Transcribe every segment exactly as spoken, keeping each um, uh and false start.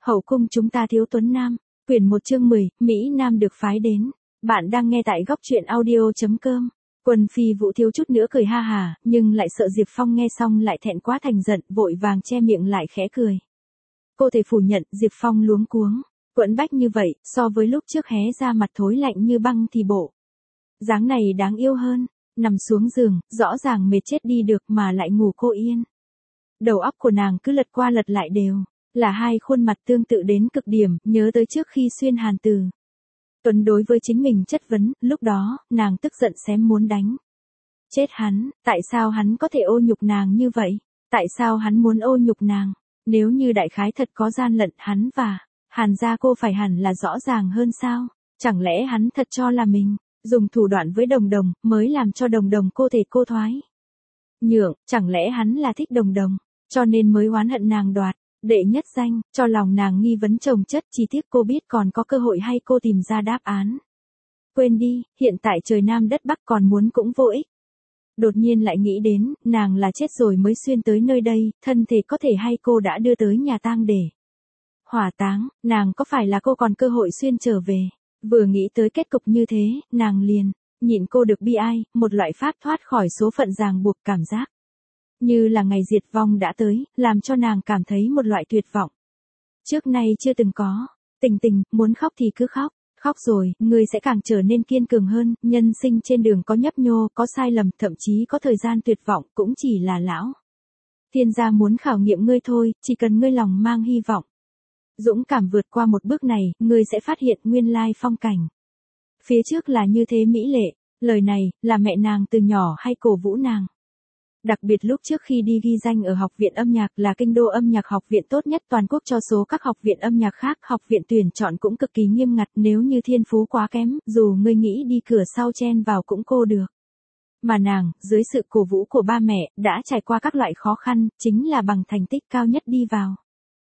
Hậu cung chúng ta thiếu tuấn nam, quyển một chương mười, Mỹ Nam được phái đến. Bạn đang nghe tại góc truyện audio chấm com. Quân Phi Vũ thiếu chút nữa cười ha hà, nhưng lại sợ Diệp Phong nghe xong lại thẹn quá thành giận, vội vàng che miệng lại khẽ cười. Cô thể phủ nhận, Diệp Phong luống cuống, quẫn bách như vậy, so với lúc trước hé ra mặt thối lạnh như băng thì bộ dáng này đáng yêu hơn. Nằm xuống giường, rõ ràng mệt chết đi được mà lại ngủ cô yên. Đầu óc của nàng cứ lật qua lật lại đều là hai khuôn mặt tương tự đến cực điểm, nhớ tới trước khi xuyên hàn từ Tuấn đối với chính mình chất vấn, lúc đó, nàng tức giận xém muốn đánh chết hắn, tại sao hắn có thể ô nhục nàng như vậy? Tại sao hắn muốn ô nhục nàng? Nếu như đại khái thật có gian lận, hắn và Hàn gia cô phải hẳn là rõ ràng hơn sao? Chẳng lẽ hắn thật cho là mình dùng thủ đoạn với Đồng Đồng mới làm cho Đồng Đồng cô thể cô thoái nhượng? Chẳng lẽ hắn là thích Đồng Đồng, cho nên mới oán hận nàng đoạt đệ nhất danh? Cho lòng nàng nghi vấn chồng chất, chi tiết cô biết còn có cơ hội hay cô tìm ra đáp án. Quên đi, hiện tại trời Nam đất Bắc còn muốn cũng vô ích. Đột nhiên lại nghĩ đến, nàng là chết rồi mới xuyên tới nơi đây, thân thể có thể hay cô đã đưa tới nhà tang để hỏa táng, nàng có phải là cô còn cơ hội xuyên trở về? Vừa nghĩ tới kết cục như thế, nàng liền nhịn cô được bi ai, một loại pháp thoát khỏi số phận ràng buộc, cảm giác như là ngày diệt vong đã tới, làm cho nàng cảm thấy một loại tuyệt vọng trước nay chưa từng có. Tình Tình, muốn khóc thì cứ khóc, khóc rồi, ngươi sẽ càng trở nên kiên cường hơn. Nhân sinh trên đường có nhấp nhô, có sai lầm, thậm chí có thời gian tuyệt vọng, cũng chỉ là lão thiên gia muốn khảo nghiệm ngươi thôi, chỉ cần ngươi lòng mang hy vọng, dũng cảm vượt qua một bước này, ngươi sẽ phát hiện nguyên lai phong cảnh phía trước là như thế mỹ lệ. Lời này, là mẹ nàng từ nhỏ hay cổ vũ nàng. Đặc biệt lúc trước khi đi ghi danh ở học viện âm nhạc, là kinh đô âm nhạc học viện tốt nhất toàn quốc, cho số các học viện âm nhạc khác, học viện tuyển chọn cũng cực kỳ nghiêm ngặt, nếu như thiên phú quá kém, dù ngươi nghĩ đi cửa sau chen vào cũng cô được. Mà nàng, dưới sự cổ vũ của ba mẹ, đã trải qua các loại khó khăn, chính là bằng thành tích cao nhất đi vào.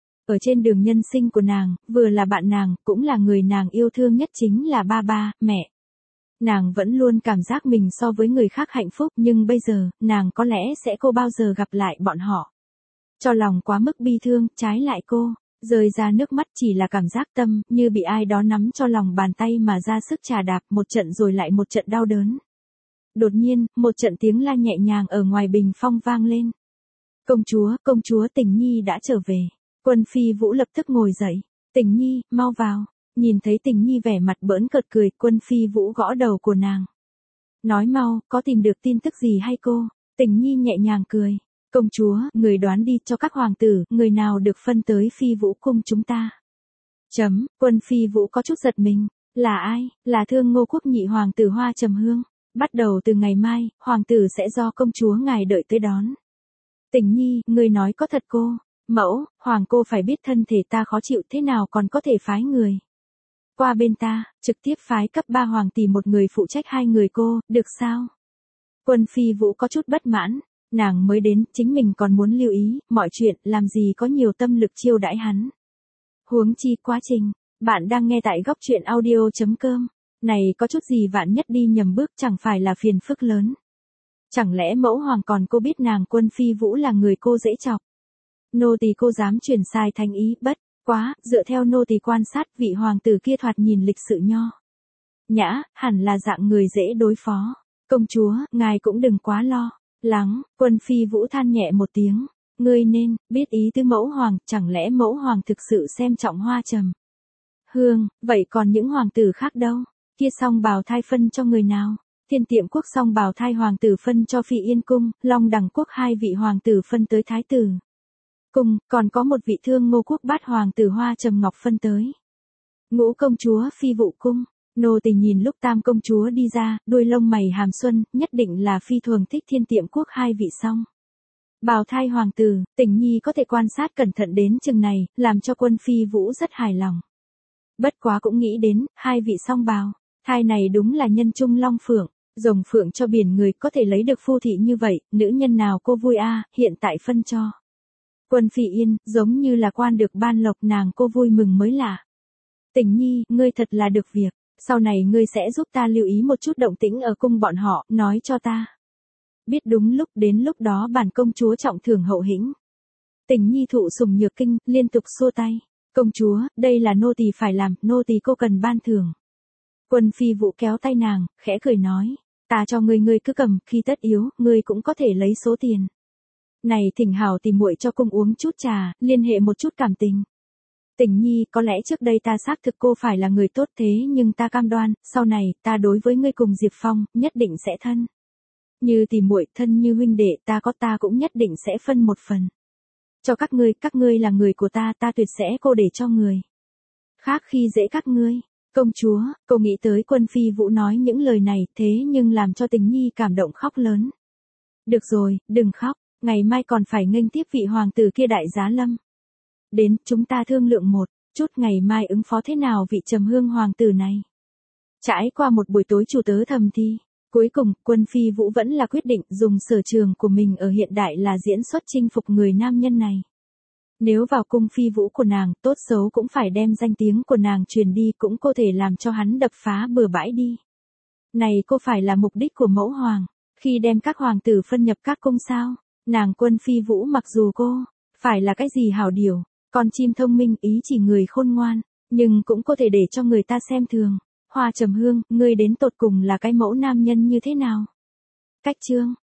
Ở trên đường nhân sinh của nàng, vừa là bạn nàng, cũng là người nàng yêu thương nhất chính là ba ba, mẹ. Nàng vẫn luôn cảm giác mình so với người khác hạnh phúc, nhưng bây giờ, nàng có lẽ sẽ cô bao giờ gặp lại bọn họ. Cho lòng quá mức bi thương, trái lại cô rơi ra nước mắt chỉ là cảm giác tâm, như bị ai đó nắm cho lòng bàn tay mà ra sức chà đạp, một trận rồi lại một trận đau đớn. Đột nhiên, một trận tiếng la nhẹ nhàng ở ngoài bình phong vang lên. Công chúa, công chúa, Tình Nhi đã trở về. Quân Phi Vũ lập tức ngồi dậy. Tình Nhi, mau vào. Nhìn thấy Tình Nhi vẻ mặt bỡn cợt cười, Quân Phi Vũ gõ đầu của nàng. Nói mau, có tìm được tin tức gì hay cô? Tình Nhi nhẹ nhàng cười. Công chúa, người đoán đi, cho các hoàng tử, người nào được phân tới Phi Vũ cung chúng ta? Chấm, Quân Phi Vũ có chút giật mình. Là ai? Là Thương Ngô quốc nhị hoàng tử Hoa Trầm Hương. Bắt đầu từ ngày mai, hoàng tử sẽ do công chúa ngài đợi tới đón. Tình Nhi, người nói có thật cô? Mẫu, hoàng cô phải biết thân thể ta khó chịu thế nào còn có thể phái người qua bên ta, trực tiếp phái cấp ba hoàng tỷ một người phụ trách hai người cô, được sao? Quân Phi Vũ có chút bất mãn, nàng mới đến, chính mình còn muốn lưu ý, mọi chuyện, làm gì có nhiều tâm lực chiêu đãi hắn. Huống chi quá trình, bạn đang nghe tại góc truyện audio chấm com, này có chút gì vạn nhất đi nhầm bước chẳng phải là phiền phức lớn. Chẳng lẽ mẫu hoàng còn cô biết nàng Quân Phi Vũ là người cô dễ chọc? Nô tỳ cô dám truyền sai thành ý, bất quá, dựa theo nô tỳ quan sát, vị hoàng tử kia thoạt nhìn lịch sự nho nhã, hẳn là dạng người dễ đối phó. Công chúa, ngài cũng đừng quá lo lắng. Quân Phi Vũ than nhẹ một tiếng. Ngươi nên biết ý tứ mẫu hoàng, chẳng lẽ mẫu hoàng thực sự xem trọng Hoa Trầm Hương? Vậy còn những hoàng tử khác đâu? Kia song bào thai phân cho người nào? Thiên Tiệm quốc song bào thai hoàng tử phân cho Phi Yên cung, Long Đằng quốc hai vị hoàng tử phân tới Thái tử cung, còn có một vị Thương Ngô quốc bát hoàng tử Hoa Trầm Ngọc phân tới Ngũ công chúa Phi Vũ cung. Nô tỳ nhìn lúc tam công chúa đi ra, đuôi lông mày hàm xuân, nhất định là phi thường thích Thiên Tiệm quốc hai vị song bào thai hoàng tử. Tình Nhi có thể quan sát cẩn thận đến chừng này, làm cho Quân Phi Vũ rất hài lòng. Bất quá cũng nghĩ đến, hai vị song bào thai này đúng là nhân trung long phượng, rồng phượng cho biển người, có thể lấy được phu thị như vậy, nữ nhân nào cô vui a? Hiện tại phân cho Quân Phi Yên, giống như là quan được ban lộc, nàng cô vui mừng mới lạ. Tình Nhi, ngươi thật là được việc, sau này ngươi sẽ giúp ta lưu ý một chút động tĩnh ở cung bọn họ, nói cho ta biết, đúng lúc, đến lúc đó bản công chúa trọng thưởng hậu hĩnh. Tình Nhi thụ sủng nhược kinh, liên tục xua tay. Công chúa, đây là nô tỳ phải làm, nô tỳ cô cần ban thưởng. Quân phi vũ kéo tay nàng, khẽ cười nói, ta cho ngươi ngươi cứ cầm, khi tất yếu, ngươi cũng có thể lấy số tiền. Này thỉnh hảo tìm muội cho cung uống chút trà, liên hệ một chút cảm tình. Tình nhi, có lẽ trước đây ta xác thực cô phải là người tốt thế nhưng ta cam đoan, sau này, ta đối với ngươi cùng Diệp Phong, nhất định sẽ thân. Như tìm muội, thân như huynh đệ, ta có ta cũng nhất định sẽ phân một phần. Cho các ngươi, các ngươi là người của ta, ta tuyệt sẽ cô để cho người khác khi dễ các ngươi. Công chúa, cô nghĩ tới Quân phi vũ nói những lời này, thế nhưng làm cho Tình nhi cảm động khóc lớn. Được rồi, đừng khóc, ngày mai còn phải nghênh tiếp vị hoàng tử kia đại giá lâm. Đến, chúng ta thương lượng một chút ngày mai ứng phó thế nào vị Trầm Hương hoàng tử này. Trải qua một buổi tối chủ tớ thầm thi, cuối cùng, Quân phi vũ vẫn là quyết định dùng sở trường của mình ở hiện đại là diễn xuất chinh phục người nam nhân này. Nếu vào cung phi vũ của nàng, tốt xấu cũng phải đem danh tiếng của nàng truyền đi, cũng có thể làm cho hắn đập phá bừa bãi đi. Này cô phải là mục đích của mẫu hoàng, khi đem các hoàng tử phân nhập các cung sao? Nàng Quân phi vũ mặc dù cô phải là cái gì hảo điều, con chim thông minh ý chỉ người khôn ngoan, nhưng cũng có thể để cho người ta xem thường. Hoa Trầm Hương, ngươi đến tột cùng là cái mẫu nam nhân như thế nào? Cách chương